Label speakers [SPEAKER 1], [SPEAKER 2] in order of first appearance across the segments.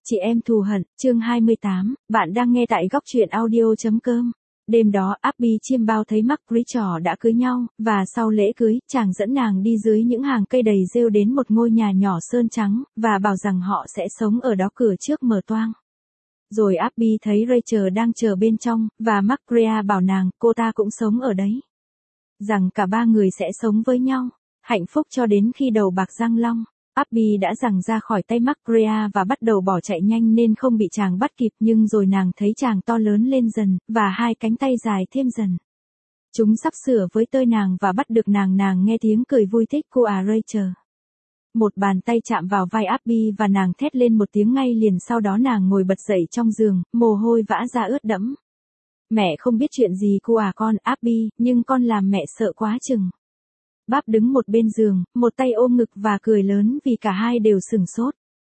[SPEAKER 1] Chị em thù hận, chương 28, bạn đang nghe tại góc truyện audio.com. Đêm đó, Abby chiêm bao thấy Mark Richter đã cưới nhau, và sau lễ cưới, chàng dẫn nàng đi dưới những hàng cây đầy rêu đến một ngôi nhà nhỏ sơn trắng, và bảo rằng họ sẽ sống ở đó cửa trước mở toang. Rồi Abby thấy Rachel đang chờ bên trong, và Mark Richter bảo nàng, cô ta cũng sống ở đấy. Rằng cả ba người sẽ sống với nhau, hạnh phúc cho đến khi đầu bạc răng long. Abby đã giằng ra khỏi tay Mark Richter và bắt đầu bỏ chạy nhanh nên không bị chàng bắt kịp, nhưng rồi nàng thấy chàng to lớn lên dần, và hai cánh tay dài thêm dần. Chúng sắp sửa với tơi nàng và bắt được nàng nghe tiếng cười vui thích của Rachel. Một bàn tay chạm vào vai Abby và nàng thét lên một tiếng ngay liền sau đó nàng ngồi bật dậy trong giường, mồ hôi vã ra ướt đẫm. Mẹ không biết chuyện gì của con Abby, nhưng con làm mẹ sợ quá chừng. Báp đứng một bên giường, một tay ôm ngực và cười lớn vì cả hai đều sửng sốt.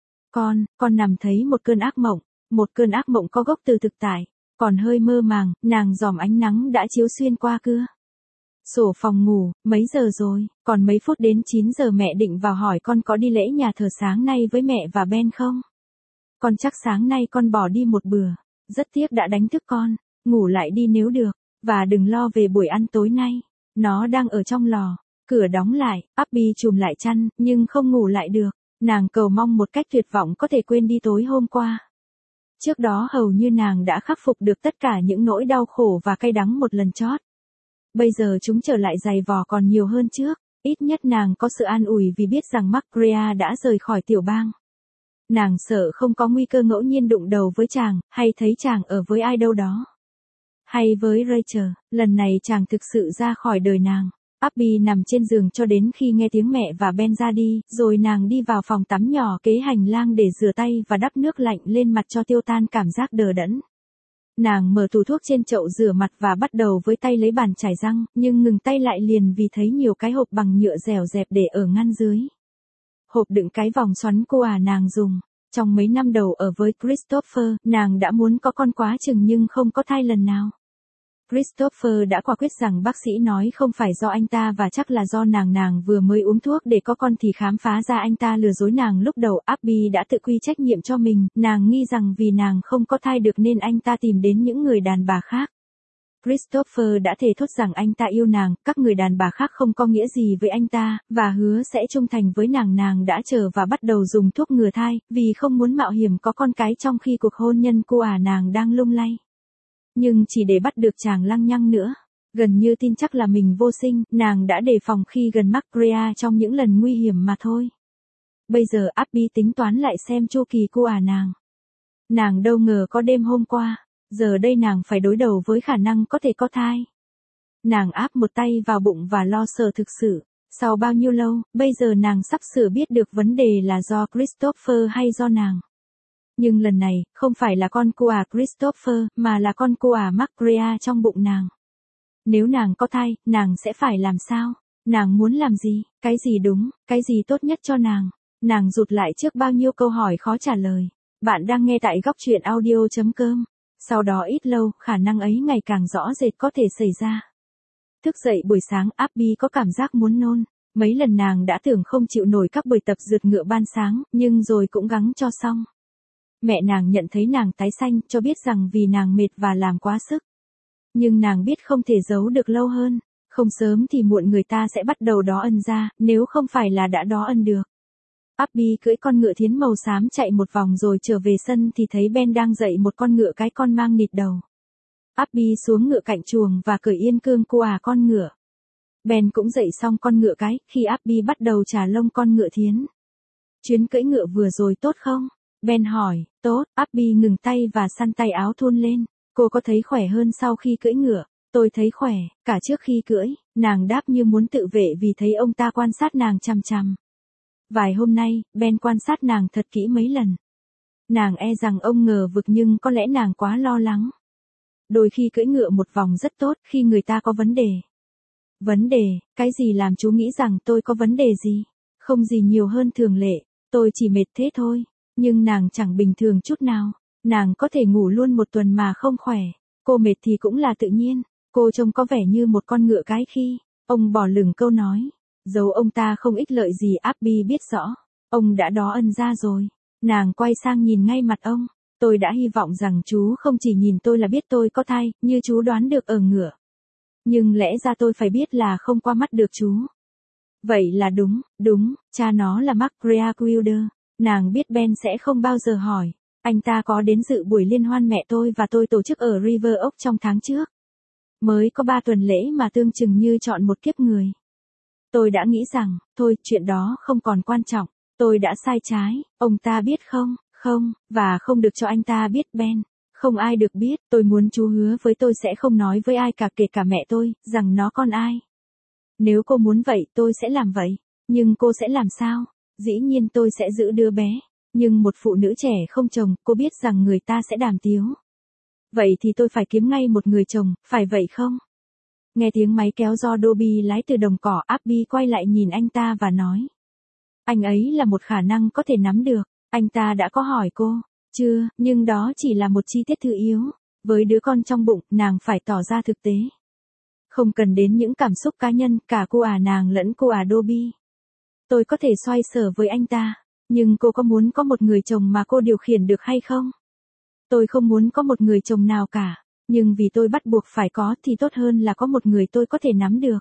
[SPEAKER 1] Con nằm thấy một cơn ác mộng có gốc từ thực tại, còn hơi mơ màng, nàng dòm ánh nắng đã chiếu xuyên qua cửa sổ phòng ngủ. Mấy giờ rồi? Còn mấy phút đến 9 giờ mẹ định vào hỏi con có đi lễ nhà thờ sáng nay với mẹ và Ben không? Con chắc sáng nay con bỏ đi một bữa, rất tiếc đã đánh thức con, ngủ lại đi nếu được, và đừng lo về buổi ăn tối nay, nó đang ở trong lò. Cửa đóng lại, Abby chùm lại chăn, nhưng không ngủ lại được. Nàng cầu mong một cách tuyệt vọng có thể quên đi tối hôm qua. Trước đó hầu như nàng đã khắc phục được tất cả những nỗi đau khổ và cay đắng một lần chót. Bây giờ chúng trở lại dày vò còn nhiều hơn trước. Ít nhất nàng có sự an ủi vì biết rằng Mark Richter đã rời khỏi tiểu bang. Nàng sợ không có nguy cơ ngẫu nhiên đụng đầu với chàng, hay thấy chàng ở với ai đâu đó. Hay với Rachel, lần này chàng thực sự ra khỏi đời nàng. Abby nằm trên giường cho đến khi nghe tiếng mẹ và Ben ra đi, rồi nàng đi vào phòng tắm nhỏ kế hành lang để rửa tay và đắp nước lạnh lên mặt cho tiêu tan cảm giác đờ đẫn. Nàng mở tủ thuốc trên chậu rửa mặt và bắt đầu với tay lấy bàn chải răng, nhưng ngừng tay lại liền vì thấy nhiều cái hộp bằng nhựa dẻo dẹp để ở ngăn dưới. Hộp đựng cái vòng xoắn cô nàng dùng. Trong mấy năm đầu ở với Christopher, nàng đã muốn có con quá chừng nhưng không có thai lần nào. Christopher đã quả quyết rằng bác sĩ nói không phải do anh ta và chắc là do nàng vừa mới uống thuốc để có con thì khám phá ra anh ta lừa dối nàng. Lúc đầu Abby đã tự quy trách nhiệm cho mình, nàng nghi rằng vì nàng không có thai được nên anh ta tìm đến những người đàn bà khác. Christopher đã thề thốt rằng anh ta yêu nàng, các người đàn bà khác không có nghĩa gì với anh ta, và hứa sẽ trung thành với nàng. Nàng đã chờ và bắt đầu dùng thuốc ngừa thai, vì không muốn mạo hiểm có con cái trong khi cuộc hôn nhân của nàng đang lung lay. Nhưng chỉ để bắt được chàng lăng nhăng nữa. Gần như tin chắc là mình vô sinh, nàng đã đề phòng khi gần Mark Richter trong những lần nguy hiểm mà thôi. Bây giờ Abby tính toán lại xem chu kỳ của nàng. Nàng đâu ngờ có đêm hôm qua, giờ đây nàng phải đối đầu với khả năng có thể có thai. Nàng áp một tay vào bụng và lo sợ thực sự. Sau bao nhiêu lâu, bây giờ nàng sắp sửa biết được vấn đề là do Christopher hay do nàng. Nhưng lần này, không phải là con của Christopher, mà là con của Mark Richter trong bụng nàng. Nếu nàng có thai, nàng sẽ phải làm sao? Nàng muốn làm gì? Cái gì đúng? Cái gì tốt nhất cho nàng? Nàng rụt lại trước bao nhiêu câu hỏi khó trả lời. Bạn đang nghe tại góc truyện audio.com. Sau đó ít lâu, khả năng ấy ngày càng rõ rệt có thể xảy ra. Thức dậy buổi sáng, Abby có cảm giác muốn nôn. Mấy lần nàng đã tưởng không chịu nổi các buổi tập rượt ngựa ban sáng, nhưng rồi cũng gắng cho xong. Mẹ nàng nhận thấy nàng tái xanh, cho biết rằng vì nàng mệt và làm quá sức. Nhưng nàng biết không thể giấu được lâu hơn, không sớm thì muộn người ta sẽ bắt đầu đó ân ra, nếu không phải là đã đó ân được. Abby cưỡi con ngựa thiến màu xám chạy một vòng rồi trở về sân thì thấy Ben đang dạy một con ngựa cái con mang nịt đầu. Abby xuống ngựa cạnh chuồng và cởi yên cương của con ngựa. Ben cũng dạy xong con ngựa cái, khi Abby bắt đầu chà lông con ngựa thiến. Chuyến cưỡi ngựa vừa rồi tốt không? Ben hỏi. Tốt. Abby ngừng tay và săn tay áo thun lên. Cô có thấy khỏe hơn sau khi cưỡi ngựa? Tôi thấy khỏe, cả trước khi cưỡi, nàng đáp như muốn tự vệ vì thấy ông ta quan sát nàng chằm chằm. Vài hôm nay, Ben quan sát nàng thật kỹ mấy lần. Nàng e rằng ông ngờ vực nhưng có lẽ nàng quá lo lắng. Đôi khi cưỡi ngựa một vòng rất tốt khi người ta có vấn đề. Vấn đề, cái gì làm chú nghĩ rằng tôi có vấn đề gì? Không gì nhiều hơn thường lệ, tôi chỉ mệt thế thôi. Nhưng nàng chẳng bình thường chút nào. Nàng có thể ngủ luôn một tuần mà không khỏe. Cô mệt thì cũng là tự nhiên. Cô trông có vẻ như một con ngựa cái khi. Ông bỏ lửng câu nói. Dẫu ông ta không ích lợi gì Abby biết rõ. Ông đã đó ân ra rồi. Nàng quay sang nhìn ngay mặt ông. Tôi đã hy vọng rằng chú không chỉ nhìn tôi là biết tôi có thai, như chú đoán được ở ngựa. Nhưng lẽ ra tôi phải biết là không qua mắt được chú. Vậy là đúng, cha nó là Mark Greakwilder. Nàng biết Ben sẽ không bao giờ hỏi. Anh ta có đến dự buổi liên hoan mẹ tôi và tôi tổ chức ở River Oak trong tháng trước. Mới có 3 tuần lễ mà tương chừng như chọn một kiếp người. Tôi đã nghĩ rằng, thôi, chuyện đó không còn quan trọng. Tôi đã sai trái, ông ta biết không? Không, và không được cho anh ta biết Ben. Không ai được biết, tôi muốn chú hứa với tôi sẽ không nói với ai cả kể cả mẹ tôi, rằng nó con ai. Nếu cô muốn vậy tôi sẽ làm vậy. Nhưng cô sẽ làm sao? Dĩ nhiên tôi sẽ giữ đứa bé. Nhưng một phụ nữ trẻ không chồng, cô biết rằng người ta sẽ đàm tiếu. Vậy thì tôi phải kiếm ngay một người chồng, phải vậy không? Nghe tiếng máy kéo do Dobby lái từ đồng cỏ, Abby quay lại nhìn anh ta và nói. Anh ấy là một khả năng có thể nắm được. Anh ta đã có hỏi cô. Chưa, nhưng đó chỉ là một chi tiết thứ yếu. Với đứa con trong bụng, nàng phải tỏ ra thực tế. Không cần đến những cảm xúc cá nhân, cả cô nàng lẫn cô Dobby. Tôi có thể xoay sở với anh ta. Nhưng cô có muốn có một người chồng mà cô điều khiển được hay không? Tôi không muốn có một người chồng nào cả. Nhưng vì tôi bắt buộc phải có thì tốt hơn là có một người tôi có thể nắm được.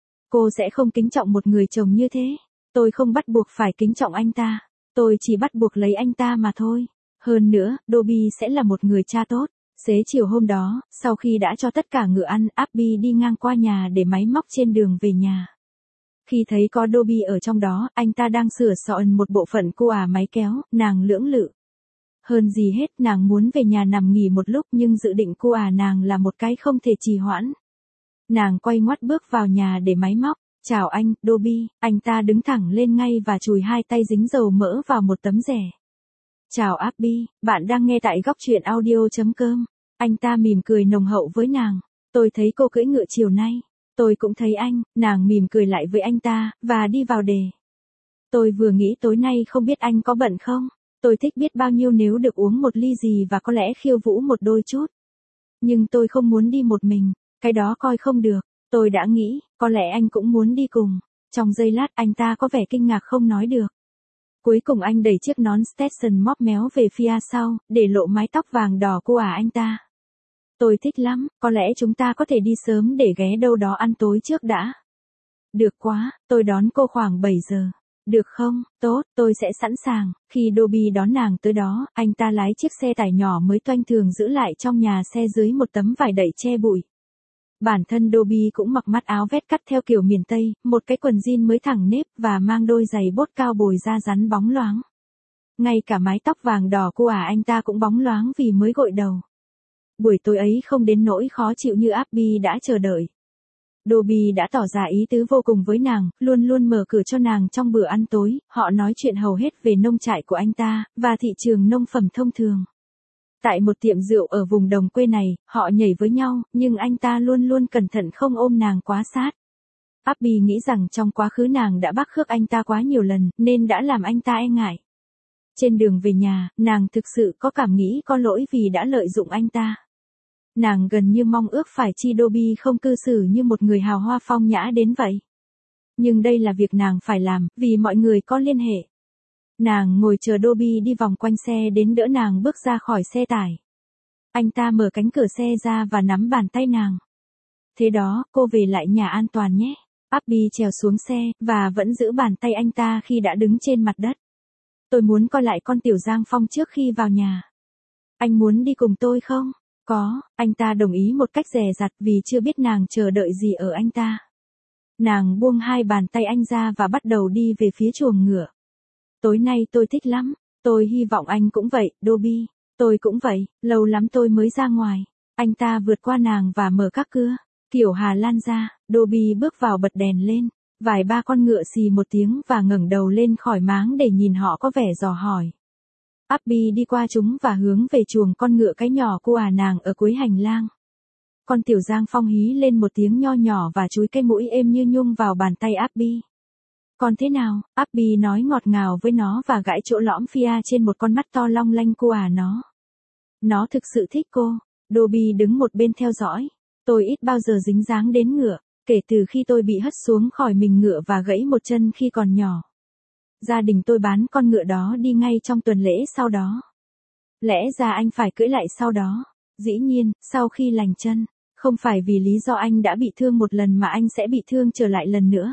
[SPEAKER 1] Cô sẽ không kính trọng một người chồng như thế. Tôi không bắt buộc phải kính trọng anh ta. Tôi chỉ bắt buộc lấy anh ta mà thôi. Hơn nữa, Dobby sẽ là một người cha tốt. Xế chiều hôm đó, sau khi đã cho tất cả ngựa ăn, Abby đi ngang qua nhà để máy móc trên đường về nhà. Khi thấy có Dobby ở trong đó, anh ta đang sửa soạn một bộ phận máy kéo, nàng lưỡng lự. Hơn gì hết, nàng muốn về nhà nằm nghỉ một lúc nhưng dự định nàng là một cái không thể trì hoãn. Nàng quay ngoắt bước vào nhà để máy móc. Chào anh, Dobby. Anh ta đứng thẳng lên ngay và chùi 2 tay dính dầu mỡ vào một tấm rẻ. Chào Abby, bạn đang nghe tại góc truyện audio.com. Anh ta mỉm cười nồng hậu với nàng. Tôi thấy cô cưỡi ngựa chiều nay. Tôi cũng thấy anh, nàng mỉm cười lại với anh ta, và đi vào đề. Tôi vừa nghĩ tối nay không biết anh có bận không? Tôi thích biết bao nhiêu nếu được uống một ly gì và có lẽ khiêu vũ một đôi chút. Nhưng tôi không muốn đi một mình, cái đó coi không được. Tôi đã nghĩ, có lẽ anh cũng muốn đi cùng. Trong giây lát anh ta có vẻ kinh ngạc không nói được. Cuối cùng anh đẩy chiếc nón Stetson móp méo về phía sau, để lộ mái tóc vàng đỏ của anh ta. Tôi thích lắm, có lẽ chúng ta có thể đi sớm để ghé đâu đó ăn tối trước đã. Được quá, tôi đón cô khoảng 7 giờ. Được không? Tốt, tôi sẽ sẵn sàng. Khi Dobby đón nàng tới đó, anh ta lái chiếc xe tải nhỏ mới toanh thường giữ lại trong nhà xe dưới một tấm vải đậy che bụi. Bản thân Dobby cũng mặc mắt áo vest cắt theo kiểu miền Tây, một cái quần jean mới thẳng nếp và mang đôi giày bốt cao bồi da rắn bóng loáng. Ngay cả mái tóc vàng đỏ của anh ta cũng bóng loáng vì mới gội đầu. Buổi tối ấy không đến nỗi khó chịu như Abby đã chờ đợi. Dobby đã tỏ ra ý tứ vô cùng với nàng, luôn luôn mở cửa cho nàng trong bữa ăn tối, họ nói chuyện hầu hết về nông trại của anh ta, và thị trường nông phẩm thông thường. Tại một tiệm rượu ở vùng đồng quê này, họ nhảy với nhau, nhưng anh ta luôn luôn cẩn thận không ôm nàng quá sát. Abby nghĩ rằng trong quá khứ nàng đã bác khước anh ta quá nhiều lần, nên đã làm anh ta e ngại. Trên đường về nhà, nàng thực sự có cảm nghĩ có lỗi vì đã lợi dụng anh ta. Nàng gần như mong ước phải chi Dobby không cư xử như một người hào hoa phong nhã đến vậy. Nhưng đây là việc nàng phải làm, vì mọi người có liên hệ. Nàng ngồi chờ Dobby đi vòng quanh xe đến đỡ nàng bước ra khỏi xe tải. Anh ta mở cánh cửa xe ra và nắm bàn tay nàng. Thế đó, cô về lại nhà an toàn nhé. Abby trèo xuống xe, và vẫn giữ bàn tay anh ta khi đã đứng trên mặt đất. Tôi muốn coi lại con Tiểu Giang Phong trước khi vào nhà. Anh muốn đi cùng tôi không? Có, anh ta đồng ý một cách dè dặt vì chưa biết nàng chờ đợi gì ở anh ta. Nàng buông 2 bàn tay anh ra và bắt đầu đi về phía chuồng ngựa. Tối nay tôi thích lắm, tôi hy vọng anh cũng vậy, Dobby. Tôi cũng vậy, lâu lắm tôi mới ra ngoài. Anh ta vượt qua nàng và mở các cưa. Kiểu Hà Lan ra, Dobby bước vào bật đèn lên. Vài ba con ngựa xì một tiếng và ngẩng đầu lên khỏi máng để nhìn họ có vẻ dò hỏi. Abby đi qua chúng và hướng về chuồng con ngựa cái nhỏ của nàng ở cuối hành lang. Con Tiểu Giang Phong hí lên một tiếng nho nhỏ và chúi cái mũi êm như nhung vào bàn tay Abby. Còn thế nào? Abby nói ngọt ngào với nó và gãi chỗ lõm phía trên một con mắt to long lanh của nó. Nó thực sự thích cô. Dobby đứng một bên theo dõi. Tôi ít bao giờ dính dáng đến ngựa, kể từ khi tôi bị hất xuống khỏi mình ngựa và gãy một chân khi còn nhỏ. Gia đình tôi bán con ngựa đó đi ngay trong tuần lễ sau đó. Lẽ ra anh phải cưỡi lại sau đó. Dĩ nhiên, sau khi lành chân. Không phải vì lý do anh đã bị thương một lần mà anh sẽ bị thương trở lại lần nữa.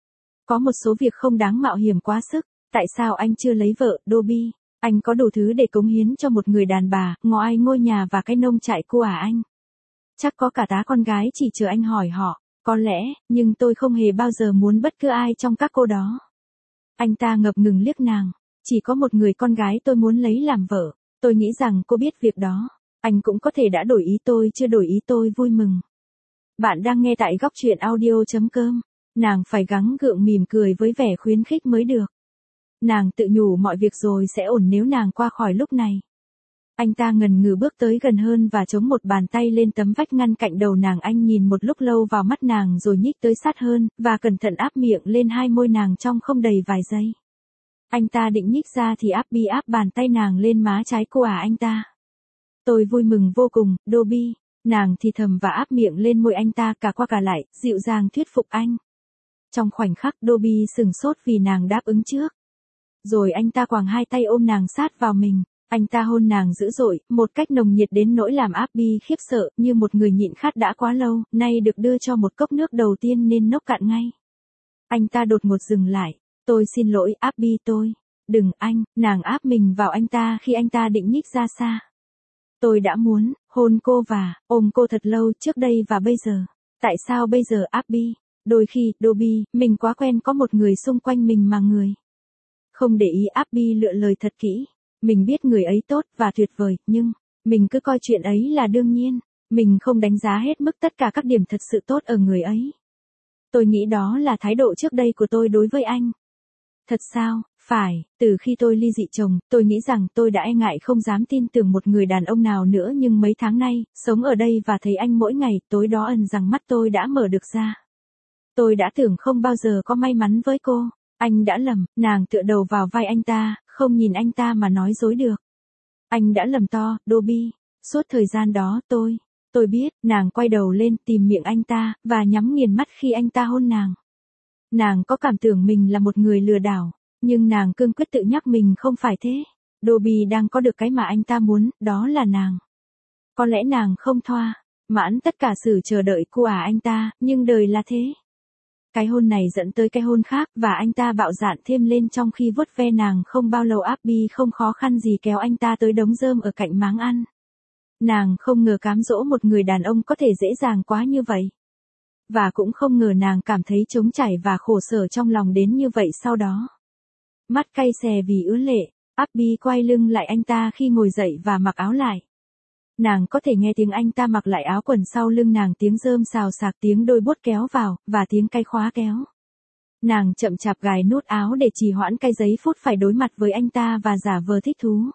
[SPEAKER 1] Có một số việc không đáng mạo hiểm quá sức. Tại sao anh chưa lấy vợ, Dobby? Anh có đủ thứ để cống hiến cho một người đàn bà, ngoài ngôi nhà và cái nông trại của anh. Chắc có cả tá con gái chỉ chờ anh hỏi họ. Có lẽ, nhưng tôi không hề bao giờ muốn bất cứ ai trong các cô đó. Anh ta ngập ngừng liếc nàng. Chỉ có một người con gái tôi muốn lấy làm vợ. Tôi nghĩ rằng cô biết việc đó. Anh cũng có thể đã đổi ý, tôi chưa đổi ý, tôi vui mừng. Bạn đang nghe tại góc truyện audio.com. Nàng phải gắng gượng mỉm cười với vẻ khuyến khích mới được. Nàng tự nhủ mọi việc rồi sẽ ổn nếu nàng qua khỏi lúc này. Anh ta ngần ngừ bước tới gần hơn và chống một bàn tay lên tấm vách ngăn cạnh đầu nàng. Anh nhìn một lúc lâu vào mắt nàng rồi nhích tới sát hơn, và cẩn thận áp miệng lên hai môi nàng trong không đầy vài giây. Anh ta định nhích ra thì Abby áp bàn tay nàng lên má trái của anh ta. Tôi vui mừng vô cùng, Dobby. Nàng thì thầm và áp miệng lên môi anh ta cả qua cả lại, dịu dàng thuyết phục anh. Trong khoảnh khắc Dobby sửng sốt vì nàng đáp ứng trước. Rồi anh ta quàng hai tay ôm nàng sát vào mình. Anh ta hôn nàng dữ dội, một cách nồng nhiệt đến nỗi làm Abby khiếp sợ, như một người nhịn khát đã quá lâu, nay được đưa cho một cốc nước đầu tiên nên nốc cạn ngay. Anh ta đột ngột dừng lại. Tôi xin lỗi, Abby, tôi. Đừng anh, nàng áp mình vào anh ta khi anh ta định nhích ra xa. Tôi đã muốn hôn cô và ôm cô thật lâu trước đây và bây giờ. Tại sao bây giờ, Abby? Đôi khi, Dobby, mình quá quen có một người xung quanh mình mà người. Không để ý, Abby lựa lời thật kỹ. Mình biết người ấy tốt và tuyệt vời, nhưng mình cứ coi chuyện ấy là đương nhiên. Mình không đánh giá hết mức tất cả các điểm thật sự tốt ở người ấy. Tôi nghĩ đó là thái độ trước đây của tôi đối với anh. Thật sao? Phải, từ khi tôi ly dị chồng, tôi nghĩ rằng tôi đã e ngại không dám tin tưởng một người đàn ông nào nữa, nhưng mấy tháng nay, sống ở đây và thấy anh mỗi ngày, tối đó ẩn rằng mắt tôi đã mở được ra. Tôi đã tưởng không bao giờ có may mắn với cô. Anh đã lầm, nàng tựa đầu vào vai anh ta, không nhìn anh ta mà nói dối được. Anh đã lầm to, Dobby. Suốt thời gian đó tôi biết, nàng quay đầu lên tìm miệng anh ta, và nhắm nghiền mắt khi anh ta hôn nàng. Nàng có cảm tưởng mình là một người lừa đảo, nhưng nàng cương quyết tự nhắc mình không phải thế. Dobby đang có được cái mà anh ta muốn, đó là nàng. Có lẽ nàng không thỏa mãn tất cả sự chờ đợi của anh ta, nhưng đời là thế. Cái hôn này dẫn tới cái hôn khác, và anh ta bạo dạn thêm lên trong khi vuốt ve nàng. Không bao lâu Abby không khó khăn gì kéo anh ta tới đống rơm ở cạnh máng ăn. Nàng không ngờ cám dỗ một người đàn ông có thể dễ dàng quá như vậy. Và cũng không ngờ nàng cảm thấy trống trải và khổ sở trong lòng đến như vậy sau đó. Mắt cay xè vì ứa lệ, Abby quay lưng lại anh ta khi ngồi dậy và mặc áo lại. Nàng có thể nghe tiếng anh ta mặc lại áo quần sau lưng nàng, tiếng rơm xào xạc, tiếng đôi bốt kéo vào, và tiếng cay khóa kéo. Nàng chậm chạp gài nút áo để trì hoãn cái giây phút phải đối mặt với anh ta và giả vờ thích thú.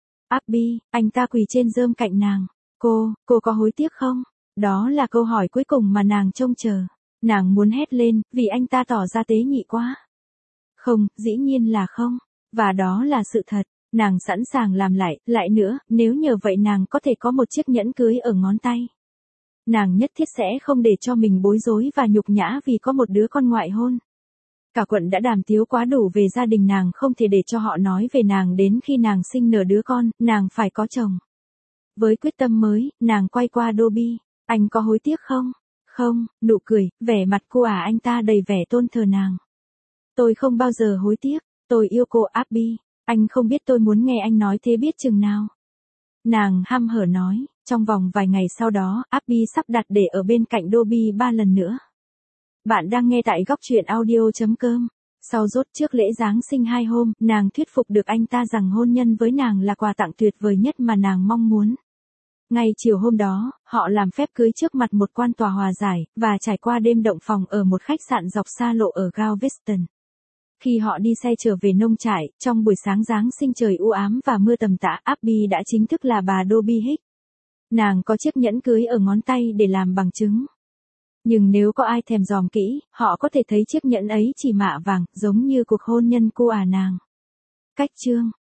[SPEAKER 1] Abby, anh ta quỳ trên rơm cạnh nàng. Cô có hối tiếc không? Đó là câu hỏi cuối cùng mà nàng trông chờ. Nàng muốn hét lên, vì anh ta tỏ ra tế nhị quá. Không, dĩ nhiên là không. Và đó là sự thật. Nàng sẵn sàng làm lại nữa, nếu nhờ vậy nàng có thể có một chiếc nhẫn cưới ở ngón tay. Nàng nhất thiết sẽ không để cho mình bối rối và nhục nhã vì có một đứa con ngoại hôn. Cả quận đã đàm tiếu quá đủ về gia đình nàng, không thể để cho họ nói về nàng đến khi nàng sinh nở đứa con, nàng phải có chồng. Với quyết tâm mới, nàng quay qua Dobby. Anh có hối tiếc không? Không, nụ cười, vẻ mặt của anh ta đầy vẻ tôn thờ nàng. Tôi không bao giờ hối tiếc, tôi yêu cô, Abby. Anh không biết tôi muốn nghe anh nói thế biết chừng nào. Nàng hăm hở nói. Trong vòng vài ngày sau đó, Abby sắp đặt để ở bên cạnh Dobby 3 lần nữa. Bạn đang nghe tại góc truyện audio.com. Sau rốt trước lễ Giáng sinh 2 hôm, nàng thuyết phục được anh ta rằng hôn nhân với nàng là quà tặng tuyệt vời nhất mà nàng mong muốn. Ngay chiều hôm đó, họ làm phép cưới trước mặt một quan tòa hòa giải, và trải qua đêm động phòng ở một khách sạn dọc xa lộ ở Galveston. Khi họ đi xe trở về nông trại, trong buổi sáng Giáng sinh trời u ám và mưa tầm tã, Abby đã chính thức là bà Dobby Hicks. Nàng có chiếc nhẫn cưới ở ngón tay để làm bằng chứng. Nhưng nếu có ai thèm dòm kỹ, họ có thể thấy chiếc nhẫn ấy chỉ mạ vàng, giống như cuộc hôn nhân của nàng. Cách chương